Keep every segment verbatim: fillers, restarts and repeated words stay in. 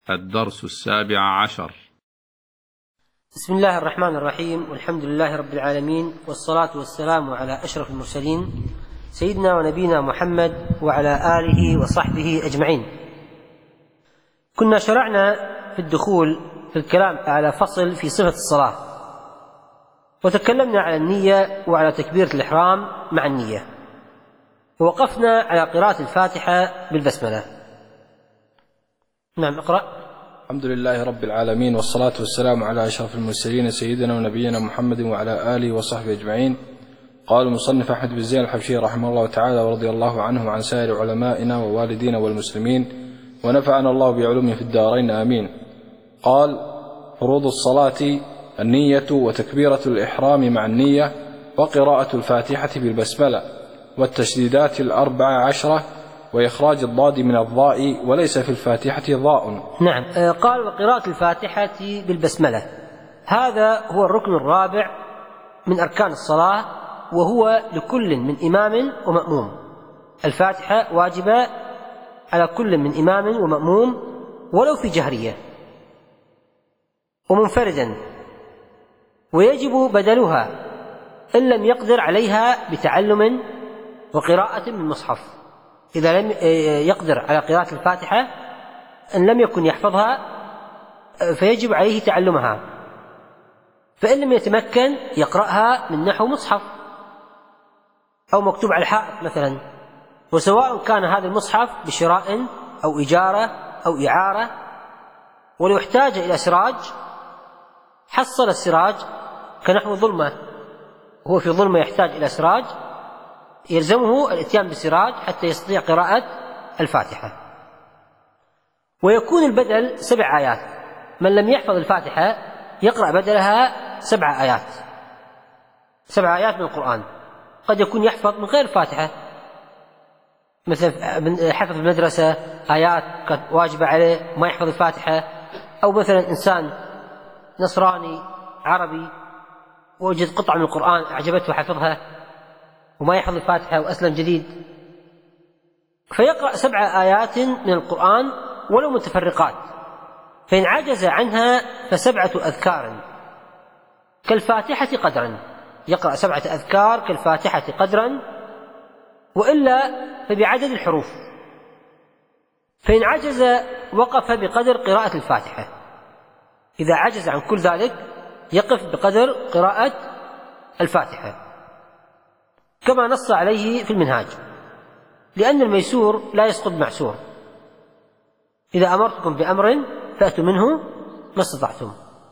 الدرس السابع عشر. بسم الله الرحمن الرحيم، والحمد لله رب العالمين، والصلاة والسلام على أشرف المرسلين سيدنا ونبينا محمد وعلى آله وصحبه أجمعين. كنا شرعنا في الدخول في الكلام على فصل في صفة الصلاة، وتكلمنا على النية وعلى تكبيرة الإحرام مع النية، ووقفنا على قراءة الفاتحة بالبسملة. نعم، اقرأ. الحمد لله رب العالمين، والصلاة والسلام على أشرف المرسلين سيدنا ونبينا محمد وعلى آله وصحبه أجمعين. قال المصنف أحمد بن زين الحبشي رحمه الله تعالى ورضي الله عنه وعن سائر علمائنا ووالدينا والمسلمين، ونفعنا الله بعلومه في الدارين آمين. قال: فروض الصلاة النية وتكبيرة الإحرام مع النية، وقراءة الفاتحة بالبسملة، والتشديدات الأربع عشرة، وإخراج الضاد من الضاء، وليس في الفاتحة ضاء. نعم. قال: وقراءة الفاتحة بالبسملة، هذا هو الركن الرابع من أركان الصلاة، وهو لكل من إمام ومأموم. الفاتحة واجبة على كل من إمام ومأموم ولو في جهرية، ومنفردا، ويجب بدلها إن لم يقدر عليها بتعلم وقراءة من مصحف. إذا لم يقدر على قراءة الفاتحة إن لم يكن يحفظها فيجب عليه تعلمها، فإن لم يتمكن يقرأها من نحو مصحف أو مكتوب على الحائط مثلا، وسواء كان هذا المصحف بشراء أو إجارة أو إعارة. ولو احتاج إلى سراج حصل السراج، كنحو ظلمة، هو في ظلمة يحتاج إلى سراج، يلزمه الاتيان بسراج حتى يستطيع قراءة الفاتحة. ويكون البدل سبع آيات، من لم يحفظ الفاتحة يقرأ بدلها سبع آيات، سبع آيات من القرآن. قد يكون يحفظ من غير الفاتحة، مثل حفظ في المدرسة آيات قد واجبة عليه ما يحفظ الفاتحة، أو مثلا إنسان نصراني عربي ووجد قطعة من القرآن أعجبته حفظها وما يحفظ الفاتحة وأسلم جديد، فيقرأ سبع آيات من القرآن ولو متفرقات، فإن عجز عنها فسبعة أذكار كالفاتحة قدرا، يقرأ سبعة أذكار كالفاتحة قدرا، وإلا فبعدد الحروف. فإن عجز وقف بقدر قراءة الفاتحة، إذا عجز عن كل ذلك يقف بقدر قراءة الفاتحة، كما نص عليه في المنهاج، لأن الميسور لا يسقط معسور. إذا أمرتكم بأمر فأتوا منه ما استطعتم.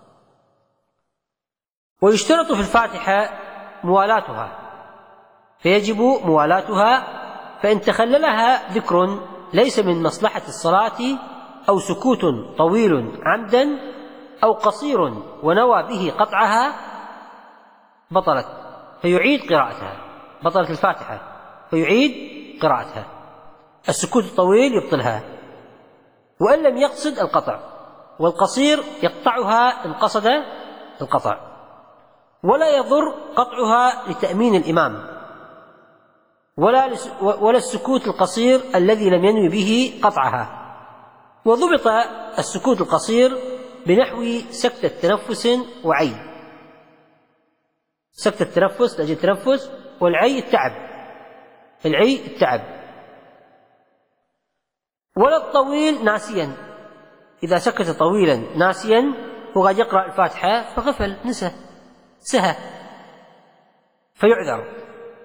ويشترط في الفاتحة موالاتها، فيجب موالاتها، فإن تخللها ذكر ليس من مصلحة الصلاة، أو سكوت طويل عمدا، أو قصير ونوى به قطعها، بطلت فيعيد قراءتها، بطلت الفاتحة فيعيد قراءتها. السكوت الطويل يبطلها، وإن لم يقصد القطع، والقصير يقطعها إن قصد القطع. ولا يضر قطعها لتأمين الإمام، ولا ولا السكوت القصير الذي لم ينوي به قطعها. وضبط السكوت القصير بنحو سكتة تنفس وعي، سكتة التنفس لأجل التنفس، والعي التعب، العي التعب. ولا الطويل ناسيا، إذا سكت طويلا ناسيا وقد يقرأ الفاتحة فغفل نسى سهى فيعذر.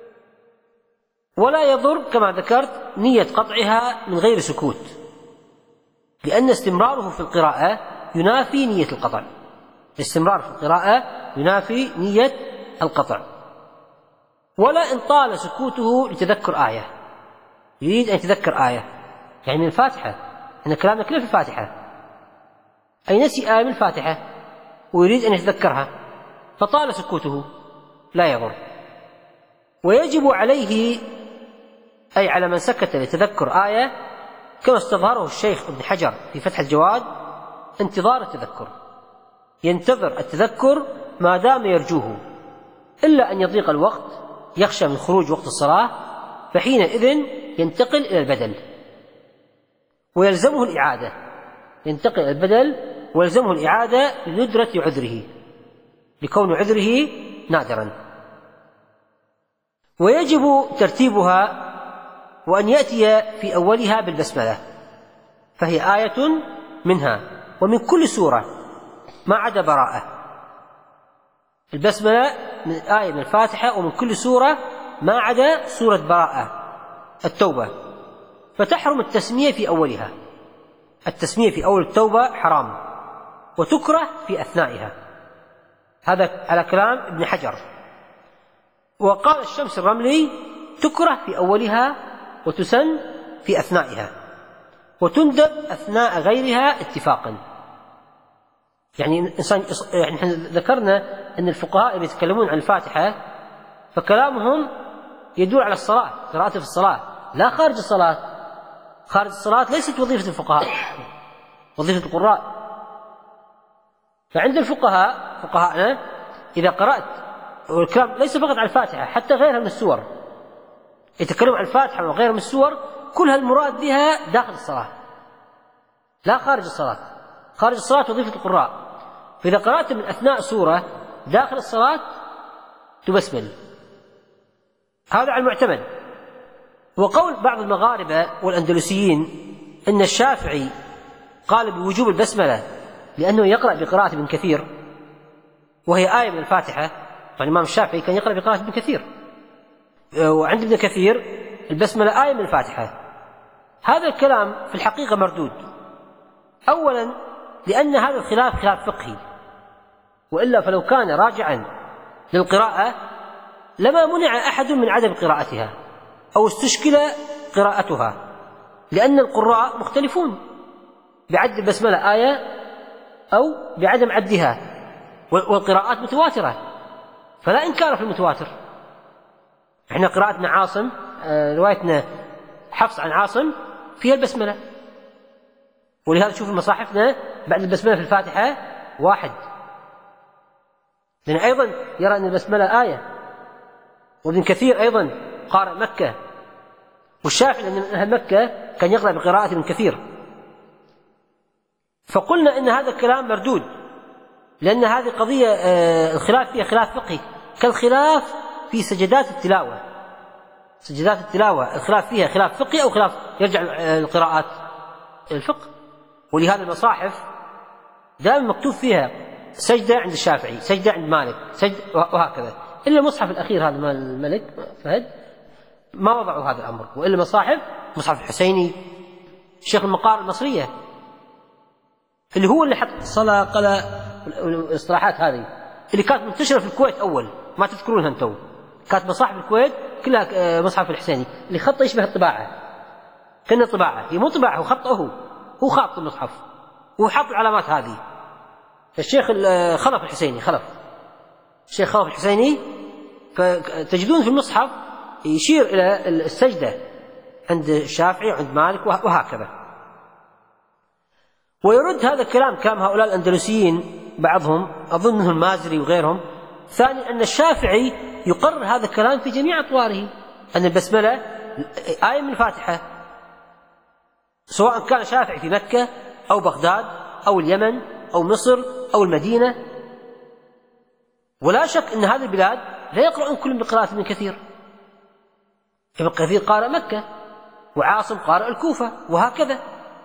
ولا يضر كما ذكرت نية قطعها من غير سكوت، لأن استمراره في القراءة ينافي نية القطع، الاستمرار في القراءة ينافي نية القطع. ولا إن طال سكوته لتذكر آية، يريد أن يتذكر آية يعني من الفاتحة، إن كلامنا كله في الفاتحة، أي نسي آية من الفاتحة ويريد أن يتذكرها فطال سكوته، لا يضر. ويجب عليه، أي على من سكت لتذكر آية، كما استظهره الشيخ ابن حجر في فتح الجواد، انتظار التذكر، ينتظر التذكر ما دام يرجوه، إلا أن يضيق الوقت يخشى من خروج وقت الصلاة، فحينئذ ينتقل إلى البدل ويلزمه الإعادة، ينتقل البدل ويلزمه الإعادة لندرة عذره، لكون عذره نادرا. ويجب ترتيبها وأن يأتي في أولها بالبسملة، فهي آية منها ومن كل سورة ما عدا براءة. البسملة من آية من الفاتحة ومن كل سورة ما عدا سورة براءة التوبة، فتحرم التسمية في أولها. التسمية في أول التوبة حرام، وتكره في أثنائها. هذا على كلام ابن حجر. وقال الشمس الرملي تكره في أولها وتسن في أثنائها، وتندب أثناء غيرها اتفاقا. يعني إنسان يعني ذكرنا أن الفقهاء اللي يتكلمون عن الفاتحة فكلامهم يدور على الصلاة، قراءته في الصلاة، لا خارج الصلاة. خارج الصلاة ليست وظيفة الفقهاء، وظيفة القراء. فعند الفقهاء فقهاءنا إذا قرأت، والكلام ليس فقط على الفاتحة، حتى غيرها من السور، يتكلم عن الفاتحة وغيرها من السور، كلها المراد بها داخل الصلاة لا خارج الصلاة. خارج الصلاة وظيفة القراء. فإذا قرأت من أثناء سورة داخل الصلاة تبسمل، هذا على المعتمد. وقول بعض المغاربة والأندلسيين أن الشافعي قال بوجوب البسملة لأنه يقرأ بقراءة ابن كثير، وهي آية من الفاتحة. فالإمام الشافعي كان يقرأ بقراءة ابن كثير، وعند ابن كثير البسملة آية من الفاتحة. هذا الكلام في الحقيقة مردود. أولا لأن هذا الخلاف خلاف فقهي، وإلا فلو كان راجعا للقراءة لما منع أحد من عدم قراءتها أو استشكل قراءتها، لأن القراء مختلفون بعد البسملة آية أو بعدم عدها، والقراءات متواترة فلا إنكار في المتواتر. إحنا قراءتنا عاصم، روايتنا حفص عن عاصم فيها البسملة، ولهذا تشوف مصاحفنا بعد البسملة في الفاتحة واحد، لأن أيضا يرى أن البسملة آية. وابن كثير أيضا قارئ مكة، والشافعي لأن أهل مكة كان يقرأ بقراءة ابن كثير. فقلنا إن هذا الكلام مردود، لأن هذه قضية الخلاف فيها خلاف فقهي، كالخلاف في سجدات التلاوة. سجدات التلاوة الخلاف فيها خلاف فقهي أو خلاف يرجع القراءات الفقه. ولهذا المصاحف دائما مكتوب فيها سجدة عند الشافعي، سجدة عند مالك، سجد، وهكذا. إلا المصحف الأخير هذا مال الملك فهد ما وضعوا هذا الأمر، وإلا مصاحف مصحف الحسيني، الشيخ المقار المصرية اللي هو اللي حط صلاة قلا الاصطلاحات هذه اللي كانت منتشرة في الكويت أول، ما تذكرونها أنتم. كانت مصاحف الكويت كلها مصحف الحسيني اللي خطه يشبه الطباعة، كأنه طباعة، هي مو طباعة، هو خطه هو هو خاط المصحف، هو حاط العلامات هذه. الشيخ خلف الحسيني، خلف الشيخ خلف الحسيني، فتجدون في المصحف يشير إلى السجدة عند الشافعي وعند مالك وهكذا. ويرد هذا الكلام كلام هؤلاء الأندلسيين بعضهم، أظن منهم المازري وغيرهم. ثاني أن الشافعي يقرر هذا الكلام في جميع أطواره، أن البسملة آية من الفاتحة، سواء كان شافعي في مكة أو بغداد أو اليمن أو مصر أو المدينة. ولا شك أن هذه البلاد لا يقرؤون كل بقراءة ابن كثير. ابن كثير قارئ مكة، وعاصم قارئ الكوفة، وهكذا.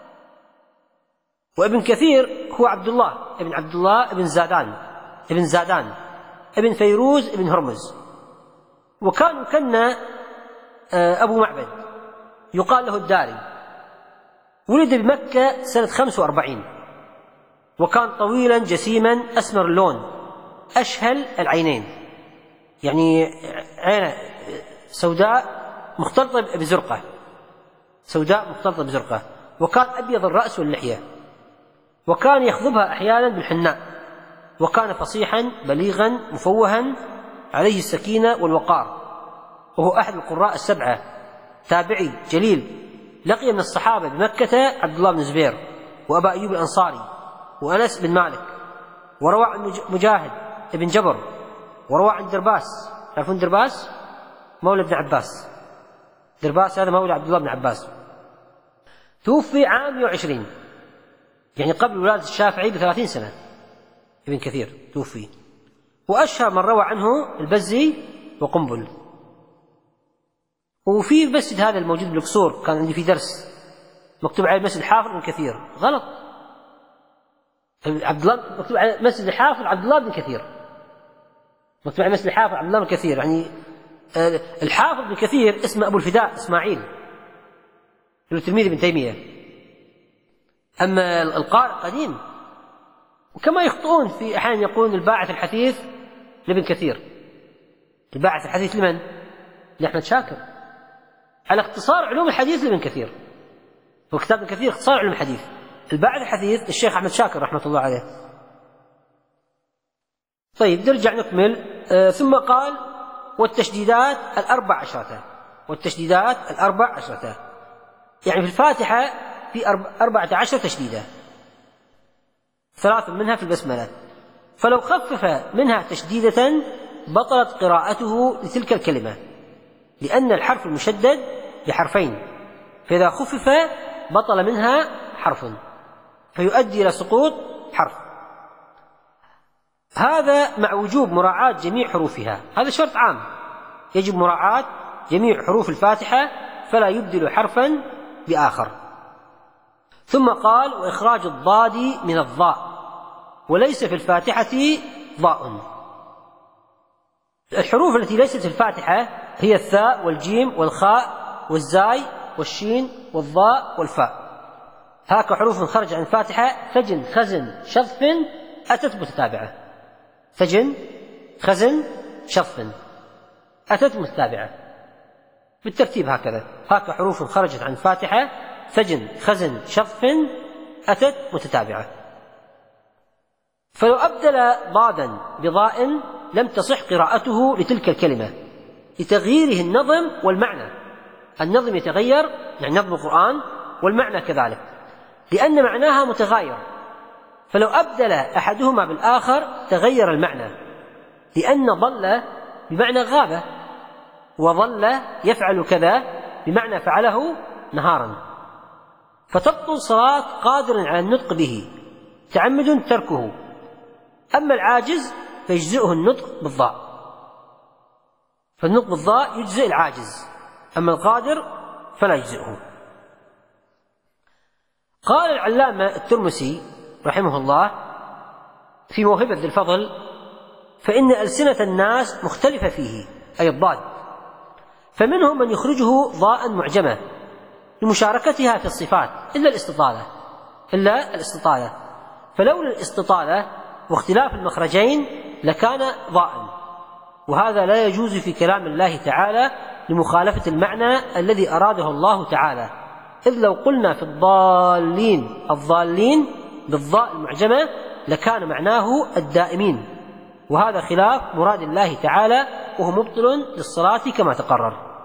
وابن كثير هو عبد الله ابن عبد الله ابن زادان ابن زادان ابن فيروز ابن هرمز. وكان يكنى أبو معبد، يقال له الداري. ولد بمكة سنة خمس وأربعين، وكان طويلا جسيما أسمر اللون أشهل العينين، يعني عينه سوداء مختلطة بزرقة، سوداء مختلطة بزرقة. وكان أبيض الرأس واللحية، وكان يخضبها أحيانا بالحناء. وكان فصيحا بليغا مفوها عليه السكينة والوقار، وهو أحد القراء السبعة، تابعي جليل. لقي من الصحابة بمكة عبد الله بن الزبير وأبا أيوب الأنصاري وأنس بن مالك، وروى عن مجاهد بن جبر، وروى عن درباس. تعرفون درباس؟ مولى ابن عباس. درباس هذا مولى عبد الله بن عباس، توفي عام مئة وعشرين يعني قبل ولادة الشافعي بثلاثين سنة ابن كثير توفي. وأشهر من روى عنه البزي وقنبل. وفي المسجد هذا الموجود بالقصور كان عندي في درس مكتوب عليه مسجد حافظ ابن كثير، غلط. عبد الله مكتوب على مسجد الحافظ عبد الله بن كثير، مكتوب على مسجد الحافظ عبد الله بن كثير، يعني الحافظ بن كثير اسمه أبو الفداء إسماعيل ابن تلميذ ابن تيمية، أما القارئ قديم. وكما يخطئون في أحيان يقولون الباعث الحثيث لابن كثير. الباعث الحثيث لمن؟ لأحمد شاكر، على اختصار علوم الحديث لابن كثير. هو كتاب ابن كثير اختصار علوم الحديث. الباعث الحثيث الشيخ أحمد شاكر رحمة الله عليه. طيب نرجع نكمل. آه ثم قال والتشديدات الأربع عشرة، والتشديدات الأربع عشرة، يعني في الفاتحة في أربعة عشر تشديدة، ثلاث منها في البسملة. فلو خفف منها تشديدة بطلت قراءته لتلك الكلمة، لأن الحرف المشدد بحرفين، فإذا خفف بطل منها حرف فيؤدي إلى سقوط حرف. هذا مع وجوب مراعاة جميع حروفها، هذا شرط عام، يجب مراعاة جميع حروف الفاتحة فلا يبدل حرفا بآخر. ثم قال وإخراج الضاد من الضاء، وليس في الفاتحة ضاء. الحروف التي ليست في الفاتحة هي الثاء والجيم والخاء والزاي والشين والضاء والفاء. هاك حروف خرج عن الفاتحة: ثجن خزن شظف أتت متتابعة. ثجن خزن شظف أتت متتابعة بالترتيب هكذا. هاك حروف خرجت عن الفاتحة: ثجن خزن شظف أتت متتابعة. فلو أبدل ضادا بضاء لم تصح قراءته لتلك الكلمة لتغييره النظم والمعنى. النظم يتغير، يعني نظم القرآن، والمعنى كذلك، لأن معناها متغاير. فلو أبدل أحدهما بالآخر تغير المعنى، لأن ضل بمعنى غاب، وظل يفعل كذا بمعنى فعله نهارا، فتبطل صلاة قادر على النطق به تعمد تركه. أما العاجز فيجزئه النطق بالضاء، فالنطق بالضاء يجزئ العاجز، أما القادر فلا يجزئه. قال العلامة الترمسي رحمه الله في موهبة ذي الفضل: فإن ألسنة الناس مختلفة فيه، أي الضاد، فمنهم من يخرجه ضاء معجمة لمشاركتها في الصفات إلا الاستطالة إلا الاستطالة فلولا الاستطالة واختلاف المخرجين لكان ضاء، وهذا لا يجوز في كلام الله تعالى لمخالفة المعنى الذي أراده الله تعالى. إذ لو قلنا في الضالين الضالين بالضاء المعجمة لكان معناه الدائمين، وهذا خلاف مراد الله تعالى، وهو مبطل للصلاة كما تقرر.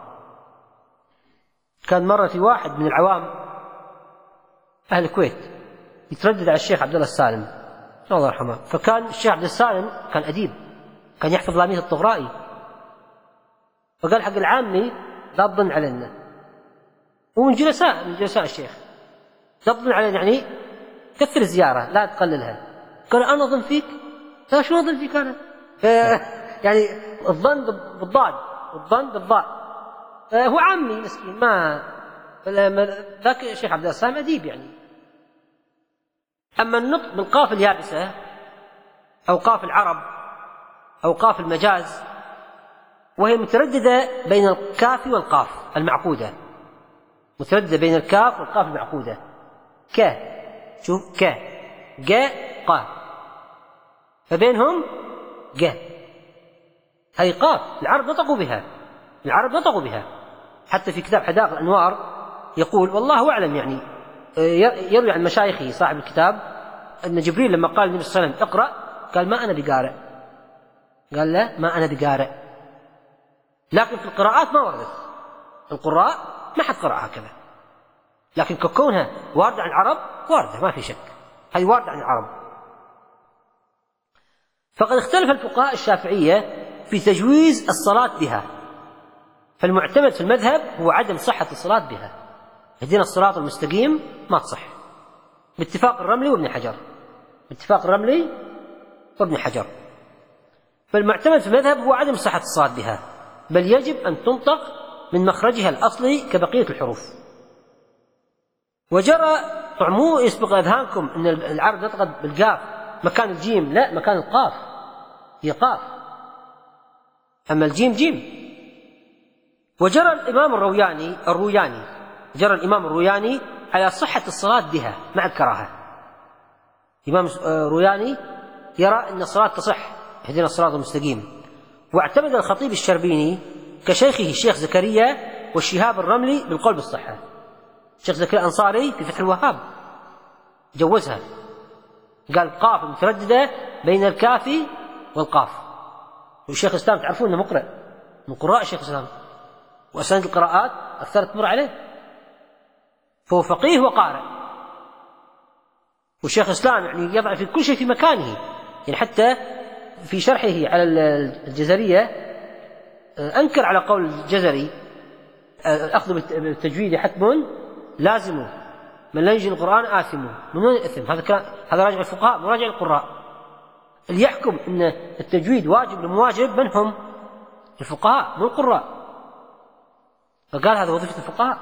كان مرة في واحد من العوام أهل الكويت يتردد على الشيخ عبد الله السالم الله يرحمه، فكان الشيخ عبد السالم كان أديب، كان يحفظ لامية الطغرائي، فقال حق العامي لا تظن علينا، ومن جلساء من جلساء الشيخ لا تظن علينا، يعني كثر الزيارة لا تقللها. قال أنا أظن فيك؟ لا شو أظن فيك أنا؟ يعني الظن بالضاد والظن بالضاء. هو عامي مسكين، ما ذاك الشيخ عبد السلام أديب يعني. أما النطق بالقاف اليابسة أو قاف العرب أو قاف المجاز، وهي مترددة بين الكاف والقاف المعقودة، مترددة بين الكاف والقاف المعقودة، ك شوف ك ج ق، فبينهم ج، هذه قاف العرب نطقوا بها، العرب نطقوا بها. حتى في كتاب حدائق الأنوار يقول والله أعلم، يعني يروي عن مشايخه صاحب الكتاب أن جبريل لما قال النبي صلى الله عليه وسلم اقرأ قال ما أنا بقارئ، قال لا ما أنا بقارئ. لكن في القراءات ما وردت، القراء ما حد قرأ هكذا، لكن كونها واردة عن العرب واردة ما في شك، هذه واردة عن العرب. فقد اختلف الفقهاء الشافعية في تجويز الصلاة بها، فالمعتمد في المذهب هو عدم صحة الصلاة بها. اهدنا الصراط المستقيم ما تصح، باتفاق الرملي وابن حجر، باتفاق الرملي وابن حجر. فالمعتمد في المذهب هو عدم صحة الصلاة بها، بل يجب أن تنطق من مخرجها الأصلي كبقية الحروف. وجرى طعمو يسبق أذهانكم أن العرب نطقت بالقاف مكان الجيم، لا، مكان القاف، هي قاف، أما الجيم جيم. وجرى الإمام الروياني الروياني جرى الإمام الروياني على صحة الصلاة بها مع الكراهة. الإمام الروياني يرى أن الصلاة تصح، اهدنا الصراط المستقيم. واعتمد الخطيب الشربيني كشيخه الشيخ زكريا والشهاب الرملي بالقول بالصحة. الشيخ زكريا الأنصاري في فتح الوهاب جوزها، قال قاف مترددة بين الكاف والقاف. والشيخ الإسلام تعرفون أنه مقرئ من قراء الشيخ الإسلام، وأسانيد القراءات أكثرت تمر عليه، فهو فقيه وقارئ. والشيخ الإسلام يعني يضع في كل شيء في مكانه، يعني حتى في شرحه على الجزرية أنكر على قول الجزري الأخذ بالتجويد حتم لازم، من لا يجي القرآن آثم. من وين الإثم؟ هذا كلام، هذا راجع الفقهاء مراجع القراء. اللي يحكم أن التجويد واجب لمواجب من هم؟ الفقهاء مو القراء، فقال هذا وظيفة الفقهاء.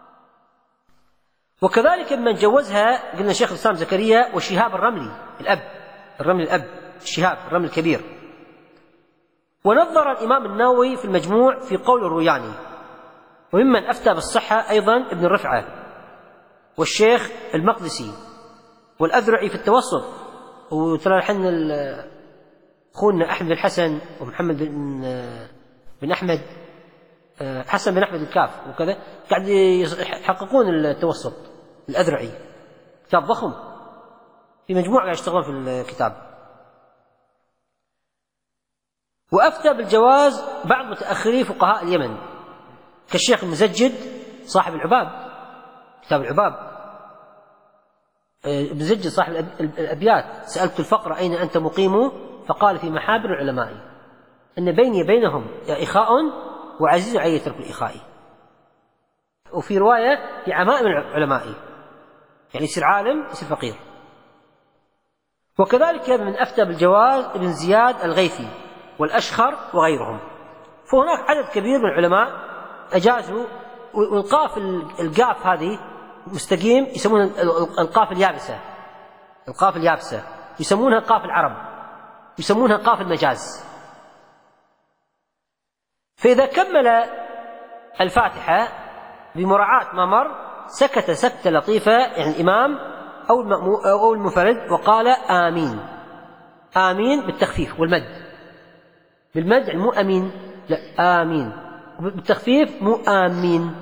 وكذلك من جوزها قلنا شيخ الإسلام زكريا وشهاب الرملي الأب، الرملي الأب، الشهاب الرملي الكبير. ونظر الإمام النووي في المجموع في قول الروياني، وممن أفتى بالصحة أيضا ابن الرفعة والشيخ المقدسي والأذرعي في التوسط. وترى الحين أخونا أحمد الحسن ومحمد بن, بن أحمد حسن بن أحمد الكاف وكذا قاعد يحققون التوسط. الأذرعي كتاب ضخم، في مجموعة قاعد يشتغلون في الكتاب. وأفتى بالجواز بعض متأخري فقهاء اليمن كالشيخ المزجد صاحب العباب، كتاب العباب. ابن زجد صاحب الأبيات: سألت الفقر أين أنت مقيم، فقال في محابر العلماء، أن بيني بينهم إخاء وعزيز علي ترك الإخاء. وفي رواية في عمائم العلماء، يعني يصير عالم يصير فقير. وكذلك من أفتى بالجواز ابن زياد الغيثي والأشخر وغيرهم. فهناك عدد كبير من العلماء أجازوا. والقاف القاف هذه مستقيم يسمونها القاف اليابسة، القاف اليابسة يسمونها قاف العرب، يسمونها قاف المجاز. فإذا كمل الفاتحة بمراعاة ما مر سكت سكتة لطيفة، يعني الإمام أو أو المنفرد، وقال آمين. آمين بالتخفيف والمد، بالمد يعني مو أمين، لا آمين، بالتخفيف مو آمين،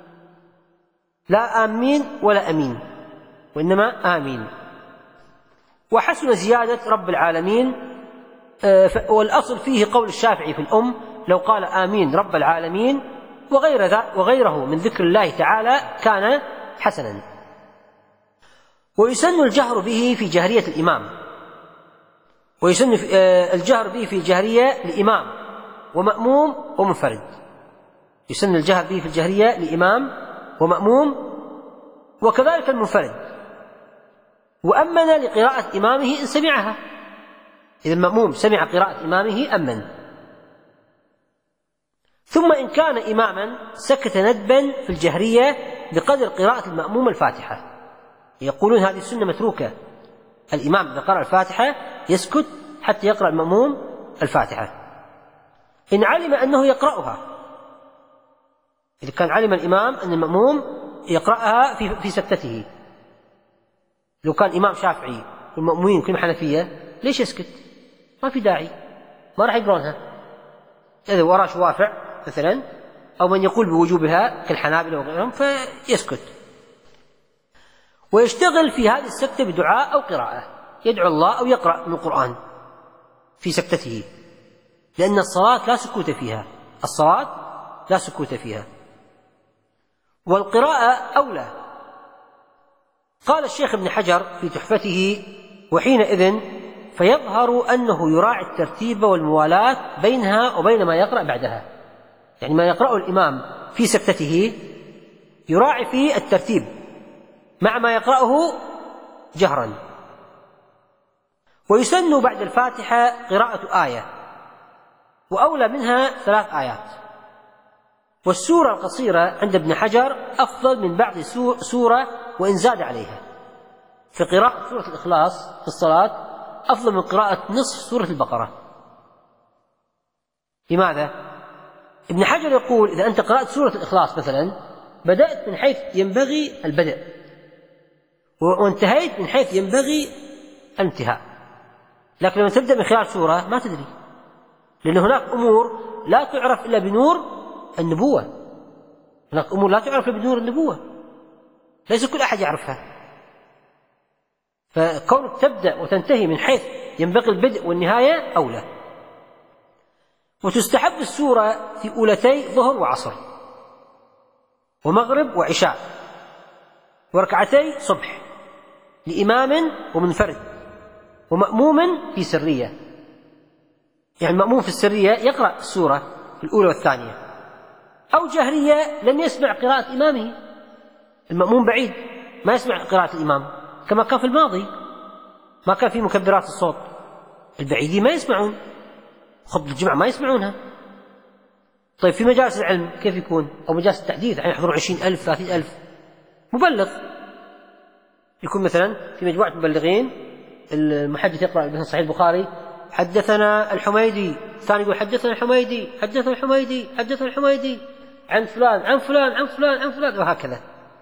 لا آمين ولا أمين، وإنما آمين. وحسن زيادة رب العالمين، والأصل فيه قول الشافعي في الأم: لو قال آمين رب العالمين وغير ذا وغيره من ذكر الله تعالى كان حسنا. ويسن الجهر به في جهرية الإمام، ويسن الجهر به في الجهرية لإمام ومأموم ومنفرد. يسن الجهر به في الجهرية لإمام ومأموم وكذلك المنفرد. وأمن لقراءة إمامه إن سمعها، إذا المأموم سمع قراءة إمامه أمن. ثم إن كان إماما سكت ندبا في الجهرية بقدر قراءة المأموم الفاتحة. يقولون هذه السنة متروكة، الإمام إذا قرأ الفاتحة يسكت حتى يقرأ المأموم الفاتحة إن علم أنه يقرأها. إذا كان علم الإمام أن المأموم يقرأها في, في سكتته. لو كان إمام شافعي والمأمومين كلهم حنفية ليش يسكت؟ ما في داعي، ما راح يقرونها. إذا وراه شوافع مثلا أو من يقول بوجوبها كالحنابلة وغيرهم فيسكت، ويشتغل في هذه السكتة بدعاء أو قراءة، يدعو الله أو يقرأ من القرآن في سكتته، لأن الصلاة لا سكوت فيها، الصلاة لا سكوت فيها. والقراءة أولى. قال الشيخ ابن حجر في تحفته: وحينئذ فيظهر أنه يراعي الترتيب والموالاة بينها وبين ما يقرأ بعدها، يعني ما يقرأه الإمام في سكتته يراعي فيه الترتيب مع ما يقرأه جهرا. ويسن بعد الفاتحة قراءة آية، وأولى منها ثلاث آيات. والسورة القصيرة عند ابن حجر أفضل من بعض سورة وإن زاد عليها، في قراءة سورة الإخلاص في الصلاة أفضل من قراءة نصف سورة البقرة. لماذا؟ ابن حجر يقول إذا أنت قرأت سورة الإخلاص مثلا بدأت من حيث ينبغي البدء وانتهيت من حيث ينبغي الانتهاء، لكن لما تبدأ من خلال سورة ما تدري، لأن هناك أمور لا تعرف إلا بنور النبوة، هناك أمور لا تعرف إلا بنور النبوة، ليس كل أحد يعرفها. فكونك تبدأ وتنتهي من حيث ينبغي البدء والنهاية أولى. وتستحب السورة في أولتي ظهر وعصر ومغرب وعشاء وركعتي صبح لإمام ومنفرد ومأموم في سرية، يعني المأموم في السرية يقرأ السورة في الأولى والثانية، أو جهرية لم يسمع قراءة إمامه، المأموم بعيد ما يسمع قراءة الإمام كما كان في الماضي، ما كان في مكبرات الصوت، البعيدين ما يسمعون خطبة الجمعة ما يسمعونها. طيب في مجالس العلم كيف يكون؟ أو مجالس التحديث يعني يحضرون عشرين ألف ثلاثين ألف مبلغ، يكون مثلا في مجموعة مبلغين المحدث يقرأ مثلا صحيح البخاري حدثنا الحميدي، الثاني يقول حدثنا الحميدي حدثنا الحميدي حدثنا الحميدي عن فلان عن فلان عن فلان عن فلان وهكذا.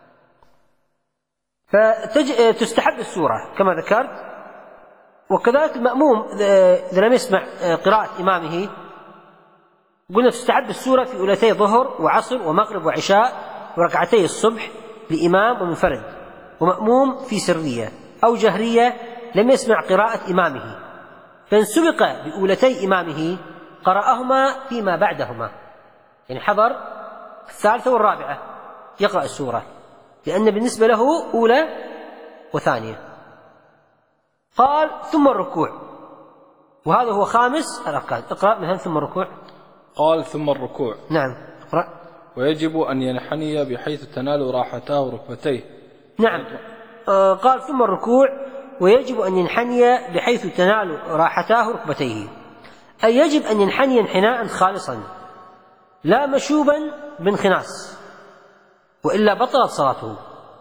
فتستحب السورة كما ذكرت. وكذلك المأموم إذا لم يسمع قراءة إمامه قلنا تستحب السورة في أولتي ظهر وعصر ومغرب وعشاء وركعتي الصبح لإمام ومنفرد ومأموم في سرية أو جهرية لم يسمع قراءة إمامه، فإن سبق بأولتي إمامه قرأهما فيما بعدهما، يعني حضر الثالثة والرابعة يقرأ السورة، لأن بالنسبة له أولى وثانية. قال ثم الركوع، وهذا هو خامس الأركان. اقرأ مثلا ثم الركوع. قال ثم الركوع. نعم اقرأ. ويجب أن ينحني بحيث تنال راحتاه ركبتيه. نعم آه قال ثم الركوع ويجب أن ينحني بحيث تنال راحتاه ركبتيه، أي يجب أن ينحني انحناء خالصا لا مشوبا بانخناس، وإلا بطلت صلاته.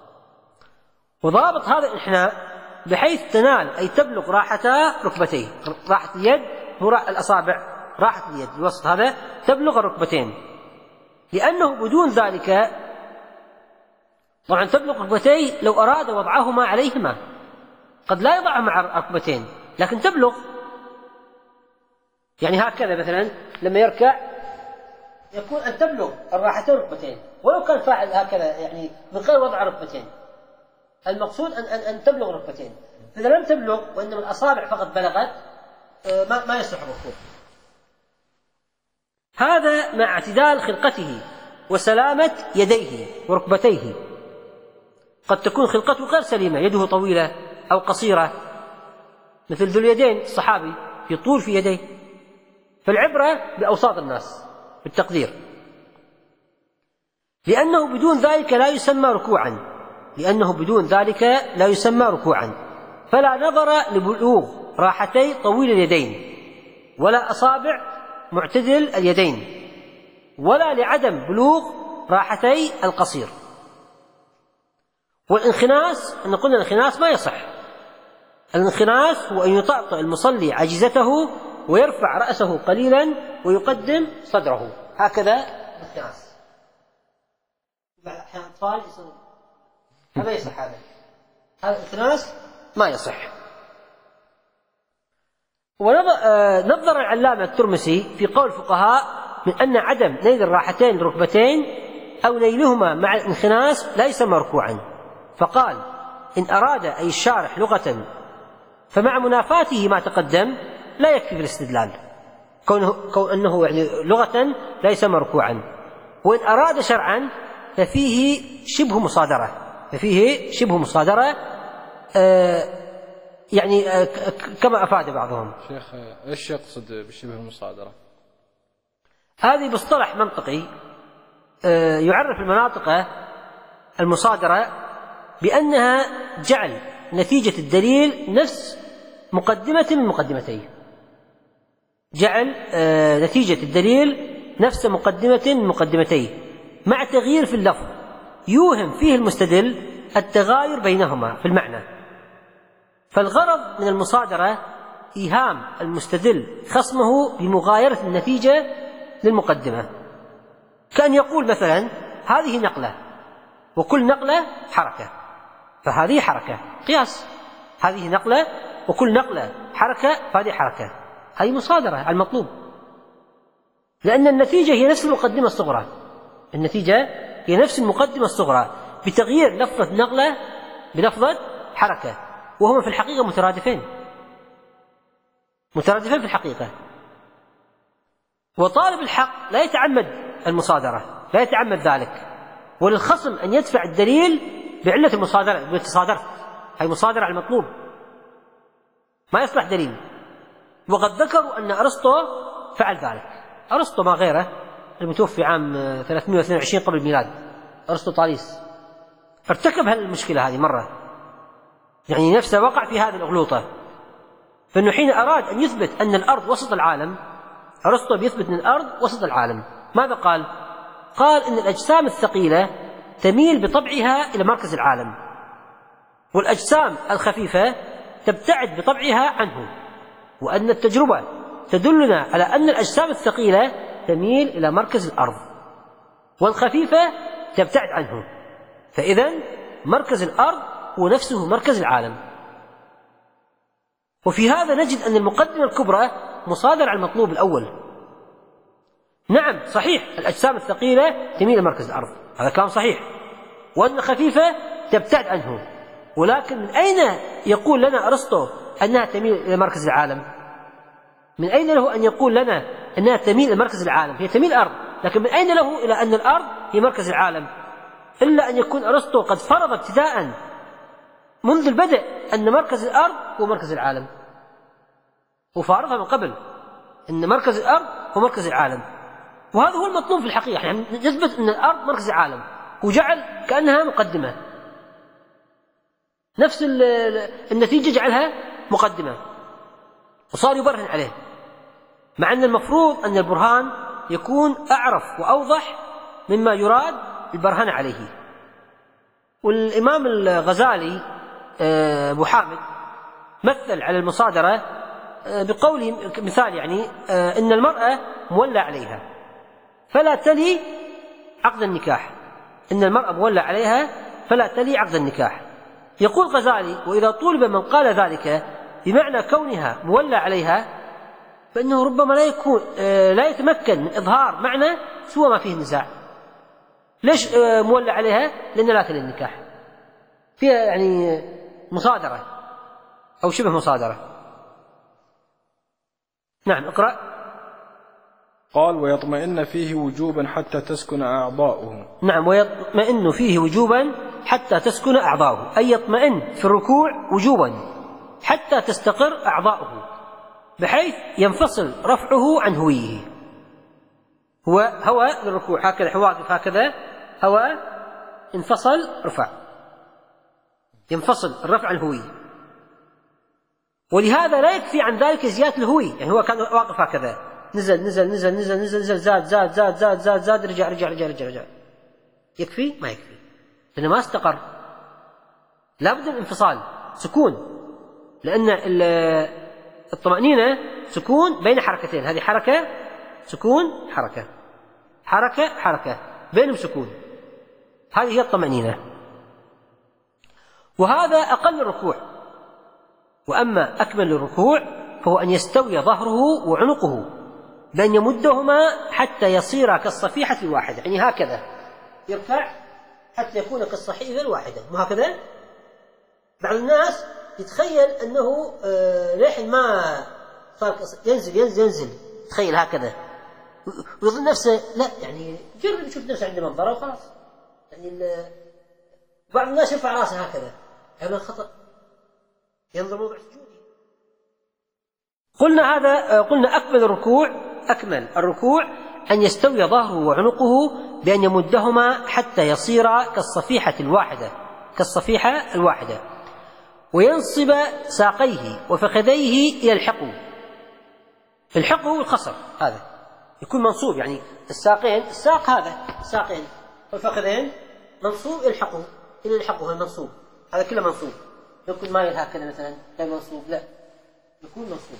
وضابط هذا الانحناء بحيث تنال أي تبلغ راحتا ركبتيه، راحة اليد مو الأصابع، راحة اليد الوسط هذا تبلغ الركبتين، لأنه بدون ذلك طبعا تبلغ ركبتيه لو أراد وضعهما عليهما، قد لا يضعهما مع الركبتين لكن تبلغ، يعني هكذا مثلا لما يركع يكون أن تبلغ الراحتين ركبتين، ولو كان فاعل هكذا يعني من غير وضع ركبتين، المقصود أن, أن, أن تبلغ ركبتين. إذا لم تبلغ وإنما الأصابع فقط بلغت ما, ما يصلح الركوع. هذا مع اعتدال خلقته وسلامة يديه وركبتيه، قد تكون خلقته غير سليمة، يده طويلة أو قصيرة مثل ذو اليدين الصحابي في طول في يديه، فالعبرة بأوساط الناس بالتقدير، لأنه بدون ذلك لا يسمى ركوعا، لأنه بدون ذلك لا يسمى ركوعا، فلا نظر لبلوغ راحتي طويل اليدين ولا أصابع معتدل اليدين، ولا لعدم بلوغ راحتي القصير. والانخناس أن قلنا الانخناس ما يصح، الانخناس هو أن يطأطئ المصلي عجزته ويرفع رأسه قليلا ويقدم صدره هكذا الانخناس. أحيانا أطفال يصير هذا يصح، هذا هذا الانخناس ما يصح. ونظر العلامة الترمسي في قول الفقهاء من أن عدم نيل الراحتين الركبتين أو نيلهما مع الانخناس لا يسمى ركوعا، فقال إن أراد أي الشارح لغة فمع منافاته ما تقدم لا يكفي في الاستدلال، كونه كون أنه يعني لغة لا يسمى ركوعا، وإن أراد شرعا ففيه شبه مصادرة، ففيه شبه مصادرة آه يعني آه كما أفاد بعضهم. شيخ إيش يقصد بشبه المصادرة؟ هذه باصطلاح منطقي يعرف المناطق المصادرة بأنها جعل نتيجة الدليل نفس مقدمة من مقدمتين، جعل نتيجة الدليل نفس مقدمة من مقدمتين مع تغيير في اللفظ يوهم فيه المستدل التغاير بينهما في المعنى. فالغرض من المصادرة إيهام المستدل خصمه بمغايرة النتيجة للمقدمة، كأن يقول مثلا هذه نقلة وكل نقلة حركة، فهذه حركة قياس، هذه نقلة وكل نقلة حركة فهذه حركة، هذه مصادرة المطلوب، لأن النتيجة هي نفس المقدمة الصغرى، النتيجة هي نفس المقدمة الصغرى بتغيير لفظة نقلة بلفظة حركة، وهما في الحقيقة مترادفين مترادفين في الحقيقة. وطالب الحق لا يتعمد المصادرة، لا يتعمد ذلك، وللخصم أن يدفع الدليل بعلة المصادرة، بالتصادرت، هي مصادرة على المطلوب، ما يصلح دليل. وقد ذكروا أن أرسطو فعل ذلك، أرسطو ما غيره المتوفي عام ثلاثمائة واثنين وعشرين قبل الميلاد، أرسطو طاليس، ارتكب هالمشكلة هذه مرة، يعني نفسه وقع في هذه الأغلوطة، فإنه حين أراد أن يثبت أن الأرض وسط العالم، أرسطو بيثبت أن الأرض وسط العالم، ماذا قال؟ قال أن الأجسام الثقيلة تميل بطبعها إلى مركز العالم، والأجسام الخفيفة تبتعد بطبعها عنه، وأن التجربة تدلنا على أن الأجسام الثقيلة تميل إلى مركز الأرض والخفيفة تبتعد عنه، فإذا مركز الأرض هو نفسه مركز العالم. وفي هذا نجد أن المقدمة الكبرى مصادرة على المطلوب الأول. نعم صحيح الأجسام الثقيلة تميل إلى مركز الأرض، هذا كلام صحيح، وأن الخفيفة تبتعد عنه، ولكن من أين يقول لنا أرسطو أنها تميل إلى مركز العالم؟ من أين له أن يقول لنا أنها تميل إلى مركز العالم؟ هي تميل الأرض، لكن من أين له إلى أن الأرض هي مركز العالم؟ إلا أن يكون أرسطو قد فرض ابتداء منذ البدء أن مركز الأرض هو مركز العالم، وفارضها من قبل أن مركز الأرض هو مركز العالم، وهذا هو المطلوب في الحقيقة، يعني نثبت أن الأرض مركز العالم، وجعل كأنها مقدمة، نفس النتيجة جعلها مقدمة، وصار يبرهن عليه، مع أن المفروض أن البرهان يكون أعرف وأوضح مما يراد البرهان عليه. والإمام الغزالي أبو حامد مثل على المصادرة بقول مثال، يعني إن المرأة مولى عليها فلا تلي عقد النكاح، إن المرأة مولى عليها فلا تلي عقد النكاح. يقول غزالي: وإذا طولب من قال ذلك بمعنى كونها مولى عليها فإنه ربما لا يكون لا يتمكن من إظهار معنى سوى ما فيه نزاع. ليش مولى عليها؟ لأن لا تلي النكاح، فيها يعني مصادرة أو شبه مصادرة. نعم اقرأ. قال: ويطمئن فيه وجوبا حتى تسكن أعضاؤه. نعم، ويطمئن فيه وجوبا حتى تسكن أعضاؤه، أي يطمئن في الركوع وجوبا حتى تستقر أعضاؤه، بحيث ينفصل رفعه عن هويه. هو هواء للركوع هكذا، حواقف هكذا، هواء انفصل رفع، ينفصل الرفع عن الهوية، ولهذا لا يكفي عن ذلك زيادة الهوية، يعني هو كان واقف هكذا، نزل نزل نزل نزل نزل نزل زاد زاد زاد زاد زاد زاد رجع رجع رجع رجع رجع يكفي؟ ما يكفي، لأنه ما استقر، لا بد من انفصال، سكون، لأن الطمأنينة سكون بين حركتين، هذه حركة سكون حركة، حركة حركة بينهم سكون، هذه هي الطمأنينة. وهذا أقل الركوع. وأما أكمل الركوع فهو أن يستوي ظهره وعنقه بأن يمدهما حتى يصير كالصفيحة الواحدة، يعني هكذا يرفع حتى يكون كالصحيفة الواحدة، مو هكذا؟ بعض الناس يتخيل أنه آه لحين ما صار ينزل ينزل ينزل تخيل هكذا، ويظن نفسه لا، يعني جرب يشوف نفسه عند منظره وخلاص، يعني بعض الناس يرفع راسه هكذا، هذا خطأ، ينظر موضع سجودي. قلنا هذا قلنا أكمل الركوع، أكمل الركوع أن يستوي ظهره وعنقه بأن يمدهما حتى يصير كالصفيحة الواحدة، كالصفيحة الواحدة. وينصب ساقيه وفخذيه إلى الحقو. الحقو هو الخصر، هذا يكون منصوب، يعني الساقين، الساق هذا الساقين والفخذين منصوب إلى الحقو، إلى الحقو هو منصوب، هذا كله منصوب. يكون مايل هكذا مثلا لا منصوب، لا يكون منصوب.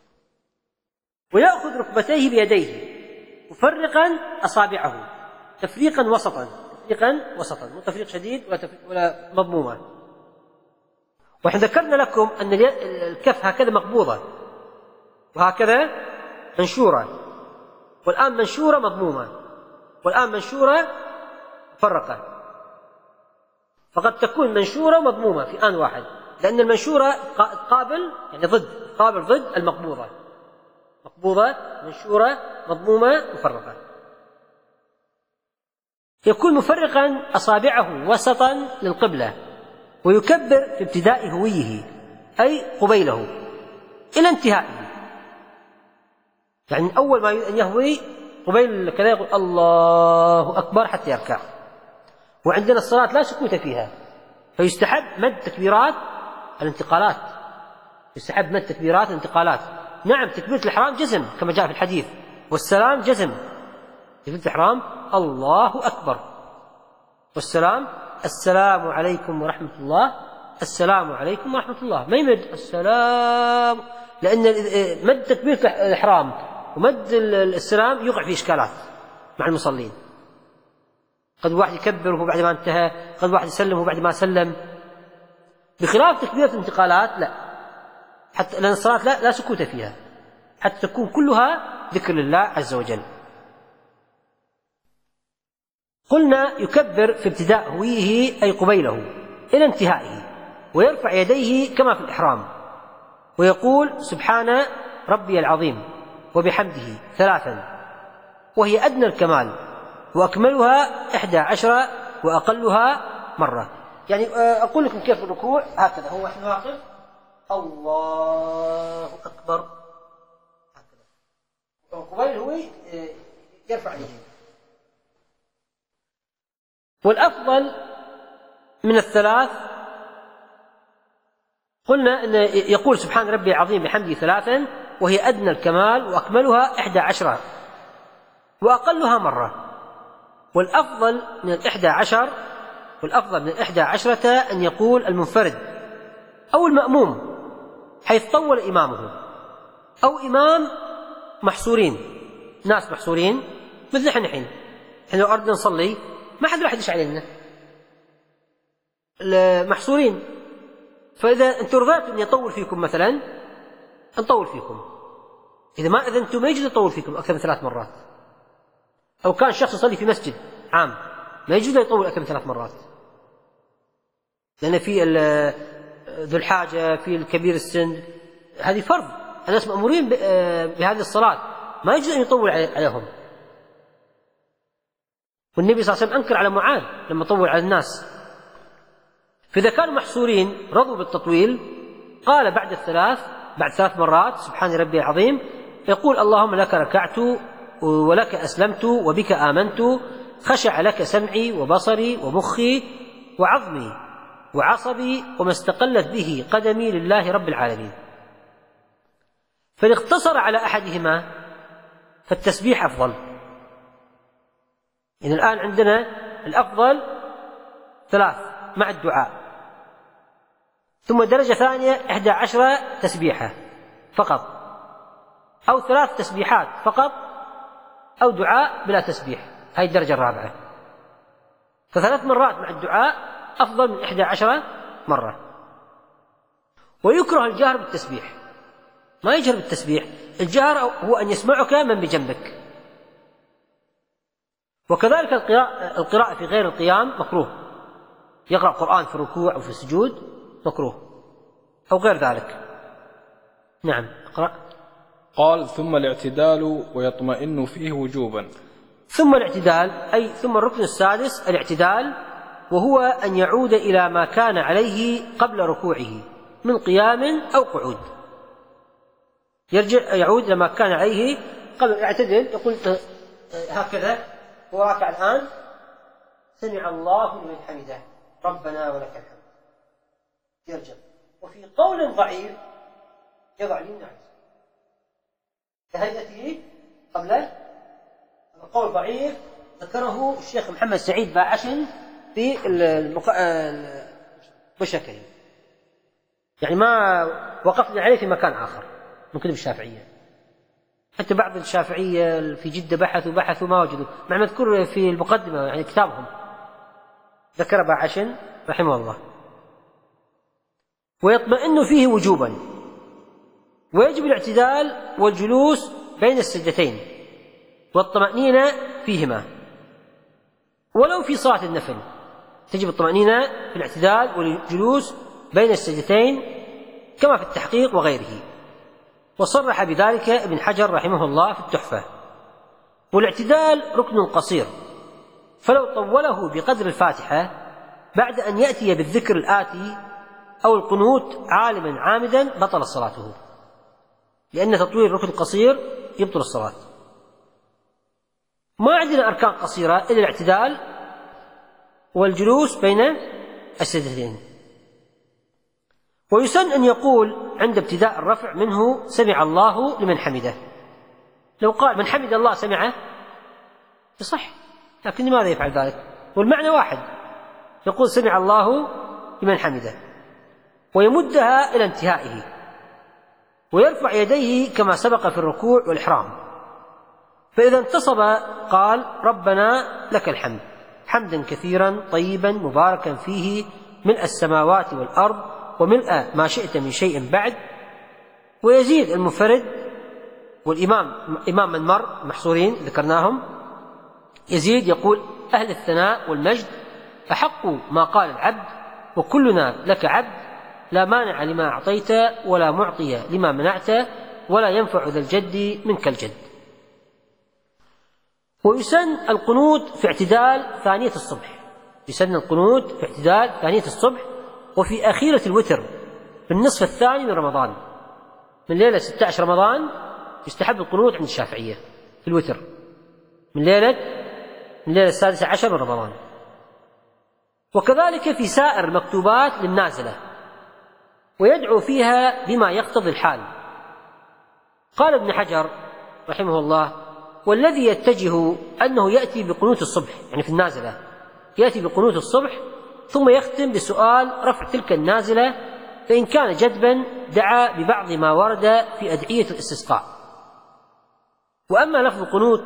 ويأخذ ركبتيه بيديه مفرقا أصابعه تفريقا وسطا، تفريقا وسطا، مو تفريق شديد ولا, ولا مضمومة. ونحن ذكرنا لكم أن الكف هكذا مقبوضة وهكذا منشورة، والآن منشورة مضمومة، والآن منشورة مفرقة. فقد تكون منشورة مضمومة في آن واحد، لأن المنشورة قابل يعني ضد قابل ضد المقبوضة، مقبوضة منشورة مضمومة مفرقة. يكون مفرقا أصابعه وسطا للقبلة، ويكبر في ابتداء هويه أي قبيله إلى انتهائه، يعني أول ما أن يهوي قبيل كذا يقول الله أكبر حتى يركع. وعندنا الصلاة لا سكوت فيها، فيستحب مد تكبيرات الانتقالات، يستحب مد تكبيرات الانتقالات. نعم تكبيرة الإحرام جزم كما جاء في الحديث، والسلام جزم. تكبيرة الإحرام الله أكبر، والسلام السلام عليكم ورحمة الله، السلام عليكم ورحمة الله، ما يمد السلام، لأن مد تكبيرة الإحرام ومد السلام يقع في إشكالات مع المصلين. قد واحد يكبره بعد ما انتهى، قد واحد يسلمه بعد ما سلم، بخلاف تكبيرة الانتقالات لا، حتى لأن الصلاة لا, لا سكوت فيها، حتى تكون كلها ذكر لله عز وجل. قلنا يكبر في ابتداء هويه أي قبيله إلى انتهائه، ويرفع يديه كما في الإحرام، ويقول سبحان ربي العظيم وبحمده ثلاثا، وهي أدنى الكمال، وأكملها إحدى عشرة وأقلها مرة. يعني أقول لكم كيف الركوع، هكذا هو إحنا واقف الله أكبر هكذا، وقبيل هو يرفع يديه. والأفضل من الثلاث قلنا أن يقول سبحان ربي العظيم بحمده ثلاثا، وهي أدنى الكمال، وأكملها إحدى عشرة وأقلها مرة. والأفضل من الإحدى عشر والأفضل من الإحدى عشرة أن يقول المنفرد أو المأموم حيث طول إمامه، أو إمام محصورين، ناس محصورين مثل إحنا الحين، إحنا لو أردنا نصلي ما حد راح يدش علينا، محصورين. فإذا أنتم رضيتوا أن يطول فيكم مثلا نطول فيكم، إذا ما إذا أنتم ما يجوز يطول فيكم أكثر من ثلاث مرات، أو كان شخص يصلي في مسجد عام ما يجوز يطول أكثر من ثلاث مرات، لأن في ذو الحاجة، في الكبير السن، هذه فرض، الناس مأمورين بهذه الصلاة، ما يجوز أن يطول عليهم. والنبي صلى الله عليه وسلم أنكر على معاذ لما طول على الناس. فإذا كانوا محصورين رضوا بالتطويل قال بعد الثلاث بعد ثلاث مرات سبحان ربي العظيم يقول اللهم لك ركعت ولك أسلمت وبك آمنت، خشع لك سمعي وبصري ومخي وعظمي وعصبي وما استقلت به قدمي لله رب العالمين. فإن اقتصر على أحدهما فالتسبيح أفضل. إن الآن عندنا الأفضل ثلاث مع الدعاء، ثم درجة ثانية إحدى عشرة تسبيحة فقط، أو ثلاث تسبيحات فقط، أو دعاء بلا تسبيح، هذه الدرجة الرابعة. فثلاث مرات مع الدعاء أفضل من إحدى عشرة مرة. ويكره الجهر بالتسبيح، ما يجهر بالتسبيح، الجهر هو أن يسمعك من بجنبك. وكذلك القراءة, القراءة في غير القيام مكروه، يقرأ قرآن في الركوع أو في السجود مكروه، أو غير ذلك. نعم اقرأ. قال ثم الاعتدال ويطمئن فيه وجوبا. ثم الاعتدال أي ثم الركن السادس الاعتدال، وهو أن يعود إلى ما كان عليه قبل ركوعه من قيام أو قعود، يرجع يعود إلى ما كان عليه قبل. يعتدل يقول هكذا هو راكع الآن سمع الله لمن حمده ربنا ولك الحمد، يرجع وفي قول ضعيف يضع اليمنى على اليسرى كهيئته قبل. هذا قول ضعيف ذكره الشيخ محمد سعيد باعشن في المشكل، يعني ما وقفنا عليه في مكان آخر من كتب الشافعية. حتى بعض الشافعية في جدة بحثوا بحثوا ما وجدوا، مع مذكور في المقدمة يعني كتابهم ذكر باعشن رحمه الله. ويطمئن فيه وجوبا، ويجب الاعتدال والجلوس بين السجدتين والطمأنينة فيهما، ولو في صلاة النفل تجب الطمأنينة في الاعتدال والجلوس بين السجدتين كما في التحقيق وغيره. وصرح بذلك ابن حجر رحمه الله في التحفة. والاعتدال ركن قصير، فلو طوله بقدر الفاتحة بعد أن يأتي بالذكر الآتي أو القنوت عالما عامدا بطل صلاته، لأن تطويل الركن القصير يبطل الصلاة. ما عندنا أركان قصيرة إلا الاعتدال والجلوس بين السجدتين. ويسن أن يقول عند ابتداء الرفع منه سمع الله لمن حمده. لو قال من حمد الله سمعه يصح، لكن لماذا يفعل ذلك؟ والمعنى واحد، يقول سمع الله لمن حمده ويمدها إلى انتهائه، ويرفع يديه كما سبق في الركوع والإحرام. فإذا انتصب قال ربنا لك الحمد حمدا كثيرا طيبا مباركا فيه ملء السماوات والأرض وملء ما شئت من شيء بعد. ويزيد المنفرد والإمام إمام من مر محصورين ذكرناهم، يزيد يقول أهل الثناء والمجد أحق ما قال العبد وكلنا لك عبد لا مانع لما أعطيت ولا معطي لما منعت ولا ينفع ذا الجد منك الجد. ويسن القنوت في اعتدال ثانية الصبح، يسن القنوت في اعتدال ثانية الصبح وفي أخيرة الوتر في النصف الثاني من رمضان. من ليلة ستة عشر رمضان يستحب القنوت عند الشافعية في الوتر من ليلة من ليلة السادسة عشر من رمضان. وكذلك في سائر المكتوبات للنازلة، ويدعو فيها بما يقتضي الحال. قال ابن حجر رحمه الله والذي يتجه أنه يأتي بقنوت الصبح، يعني في النازلة يأتي بقنوت الصبح ثم يختم بسؤال رفع تلك النازلة، فإن كان جدبا دعا ببعض ما ورد في أدعية الاستسقاء. وأما لفظ القنوت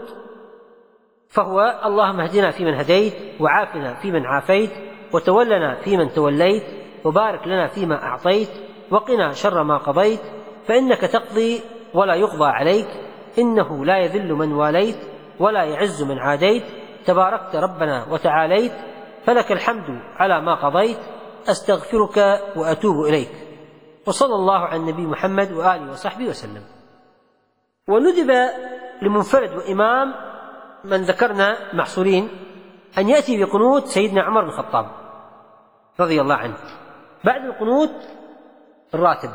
فهو اللهم اهدنا فيمن هديت وعافنا فيمن عافيت وتولنا فيمن توليت وبارك لنا فيما أعطيت وقنا شر ما قضيت فإنك تقضي ولا يقضى عليك إنه لا يذل من واليت ولا يعز من عاديت تباركت ربنا وتعاليت فلك الحمد على ما قضيت أستغفرك وأتوب إليك. وصلى الله على النبي محمد وآله وصحبه وسلم. وندب لمنفرد وإمام من ذكرنا محصورين أن يأتي بقنوت سيدنا عمر بن الخطاب رضي الله عنه بعد القنوت الراتب،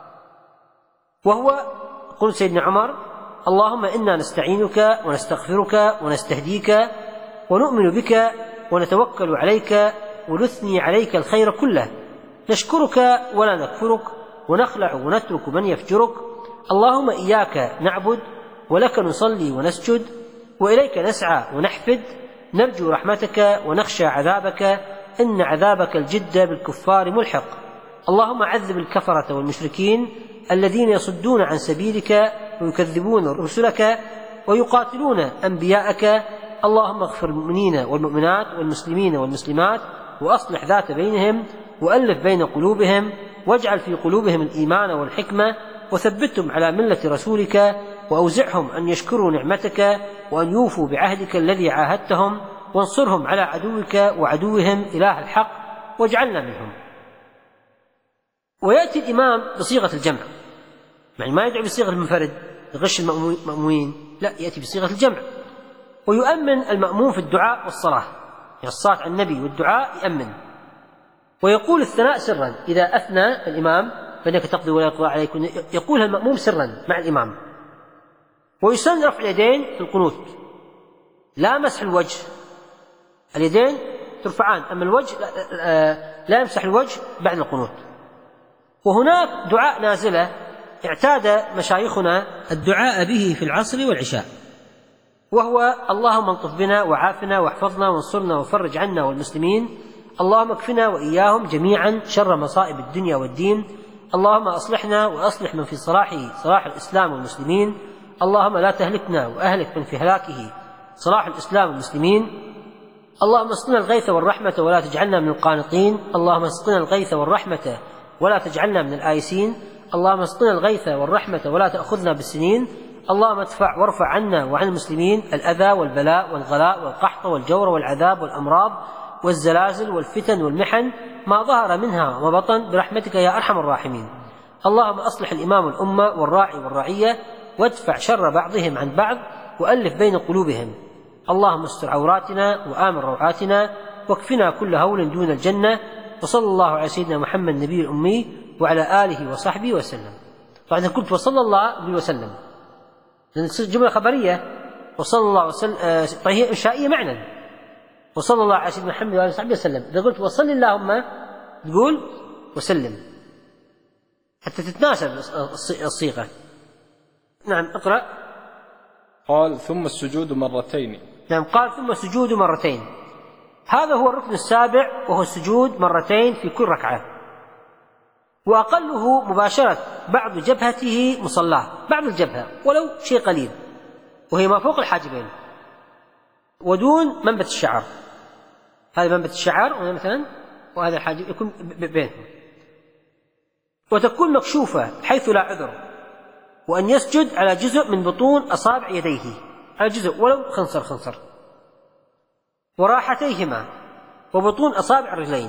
وهو قنوت سيدنا عمر اللهم إنا نستعينك ونستغفرك ونستهديك ونؤمن بك ونتوكل عليك ونثني عليك الخير كله نشكرك ولا نكفرك ونخلع ونترك من يفجرك اللهم إياك نعبد ولك نصلي ونسجد وإليك نسعى ونحفد نرجو رحمتك ونخشى عذابك إن عذابك الجد بالكفار ملحق اللهم عذب الكفرة والمشركين الذين يصدون عن سبيلك ويكذبون رسلك ويقاتلون أنبياءك اللهم اغفر المؤمنين والمؤمنات والمسلمين والمسلمات وأصلح ذات بينهم وألف بين قلوبهم واجعل في قلوبهم الإيمان والحكمة وثبتهم على ملة رسولك وأوزعهم أن يشكروا نعمتك وأن يوفوا بعهدك الذي عاهدتهم وانصرهم على عدوك وعدوهم إله الحق واجعلنا منهم. ويأتي الإمام بصيغة الجمع، يعني ما يدعو بصيغة المنفرد يغش المأمومين، لا يأتي بصيغة الجمع. ويؤمن المأموم في الدعاء والصلاة، يعني الصلاة على النبي والدعاء يأمن. ويقول الثناء سرا إذا أثنى الإمام فإنك تقضي ولا يقضى عليك، يقولها المأموم سرا مع الإمام. ويسن رفع اليدين في القنوت لا مسح الوجه، اليدين ترفعان أما الوجه لا يمسح الوجه بعد القنوت. وهناك دعاء نازلة اعتاد مشايخنا الدعاء به في العصر والعشاء، وهو اللهم الطف بنا وعافنا واحفظنا وانصرنا وفرج عنا والمسلمين، اللهم اكفنا وإياهم جميعا شر مصائب الدنيا والدين، اللهم أصلحنا وأصلح من في صلاحه صلاح الإسلام والمسلمين، اللهم لا تهلكنا وأهلك من في هلاكه صلاح الإسلام والمسلمين، اللهم اسقنا الغيث والرحمة ولا تجعلنا من القانطين، اللهم اسقنا الغيث والرحمة ولا تجعلنا من الآيسين، اللهم اسقنا الغيث والرحمة ولا تأخذنا بالسنين، اللهم ادفع وارفع عنا وعن المسلمين الأذى والبلاء والغلاء والقحط والجور والعذاب والأمراض والزلازل والفتن والمحن ما ظهر منها وما بطن برحمتك يا أرحم الراحمين. اللهم أصلح الإمام الأمة والراعي والرعية وادفع شر بعضهم عن بعض وألف بين قلوبهم. اللهم استر عوراتنا وآمن روعاتنا واكفنا كل هول دون الجنة. وصلى الله على سيدنا محمد النبي الأمي وعلى آله وصحبه وسلم. طبعا قلت وصلى الله وسلم لأن جملة خبرية، وصلى الله وسلم طيب هي إنشائية معنى، وصلى الله على سيدنا محمد وعلى صحبه وسلم. إذا قلت وصل اللهم تقول وسلم حتى تتناسب الصيغة. نعم اقرأ. قال ثم السجود مرتين. نعم قال ثم السجود مرتين، هذا هو الركن السابع وهو السجود مرتين في كل ركعة، وأقله مباشرة بعض جبهته مصلاه، بعض الجبهة ولو شيء قليل وهي ما فوق الحاجبين ودون منبت الشعر. هذا منبت الشعر مثلا وهذا الحاجب يكون بينهم، وتكون مكشوفة حيث لا عذر، وأن يسجد على جزء من بطون أصابع يديه، على جزء ولو خنصر خنصر، وراحتيهما وبطون أصابع الرجلين.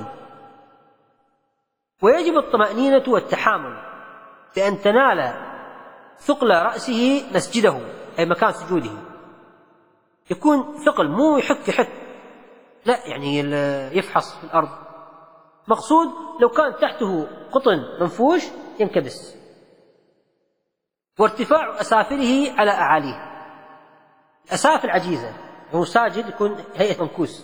ويجب الطمأنينة والتحامل بأن تنال ثقل رأسه مسجده أي مكان سجوده، يكون ثقل مو يحك يحك لا يعني يفحص في الأرض، مقصود لو كان تحته قطن منفوش ينكبس. وارتفاع أسافله على أعاليه، أسافل عجيزة وهو ساجد يكون هيئة منكوس.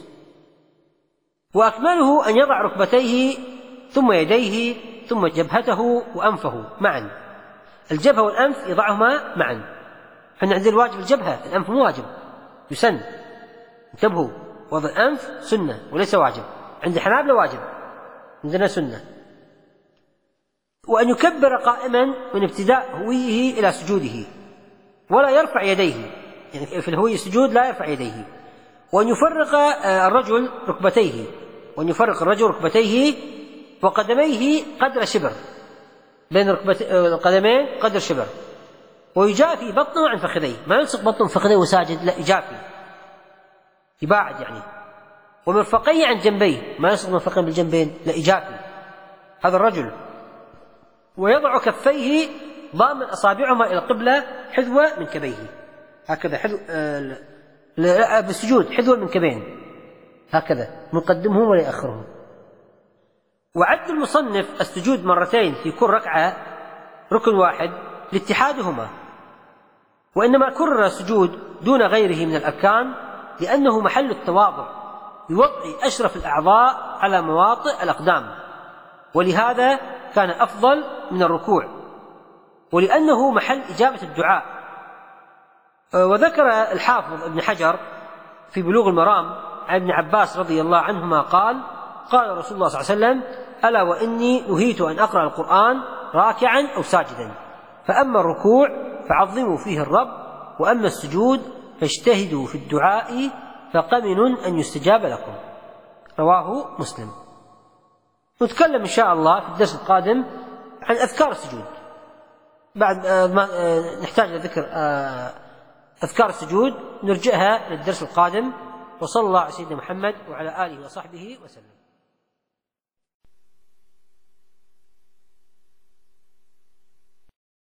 وأكمله أن يضع ركبتيه ثم يديه ثم جبهته وأنفه معا، الجبهة والأنف يضعهما معا. احنا عندنا الواجب الجبهة، الأنف مو واجب يسن، انتبهوا، وضع الأنف سنة وليس واجب، عند الحنابلة واجب، عندنا سنة. وأن يكبر قائما من ابتداء هويه إلى سجوده ولا يرفع يديه، يعني في الهوية السجود لا يرفع يديه. وأن يفرق الرجل ركبتيه، وأن يفرق الرجل ركبتيه وقدميه قدر شبر، بين القدمين قدر شبر، ويجافي بطنه عن فخذيه، ما يلصق بطنه فخذيه وساجد، لا يجافي يباعد يعني. ومرفقيه عن جنبيه، ما يلصق مرفقين بالجنبين، لا يجافي هذا الرجل. ويضع كفيه ضامن أصابعهما إلى القبلة حذو من كبيه، هكذا حذو آه بالسجود حذو من كبين، هكذا مقدمهم ولا يأخرهم. وعد المصنف السجود مرتين في كل ركعة ركن واحد لاتحادهما، وإنما كرر السجود دون غيره من الأركان لأنه محل التواضع بوضع أشرف الأعضاء على مواطئ الأقدام، ولهذا كان أفضل من الركوع، ولأنه محل إجابة الدعاء. وذكر الحافظ ابن حجر في بلوغ المرام عن ابن عباس رضي الله عنهما قال: قال رسول الله صلى الله عليه وسلم: ألا وإني نهيت أن أقرأ القرآن راكعا أو ساجدا، فأما الركوع فعظموا فيه الرب، وأما السجود فاجتهدوا في الدعاء فقمن أن يستجاب لكم. رواه مسلم. نتكلم إن شاء الله في الدرس القادم عن أذكار السجود، بعد ما نحتاج لذكر أذكار السجود نرجعها للدرس القادم. وصلى الله على سيدنا محمد وعلى آله وصحبه وسلم.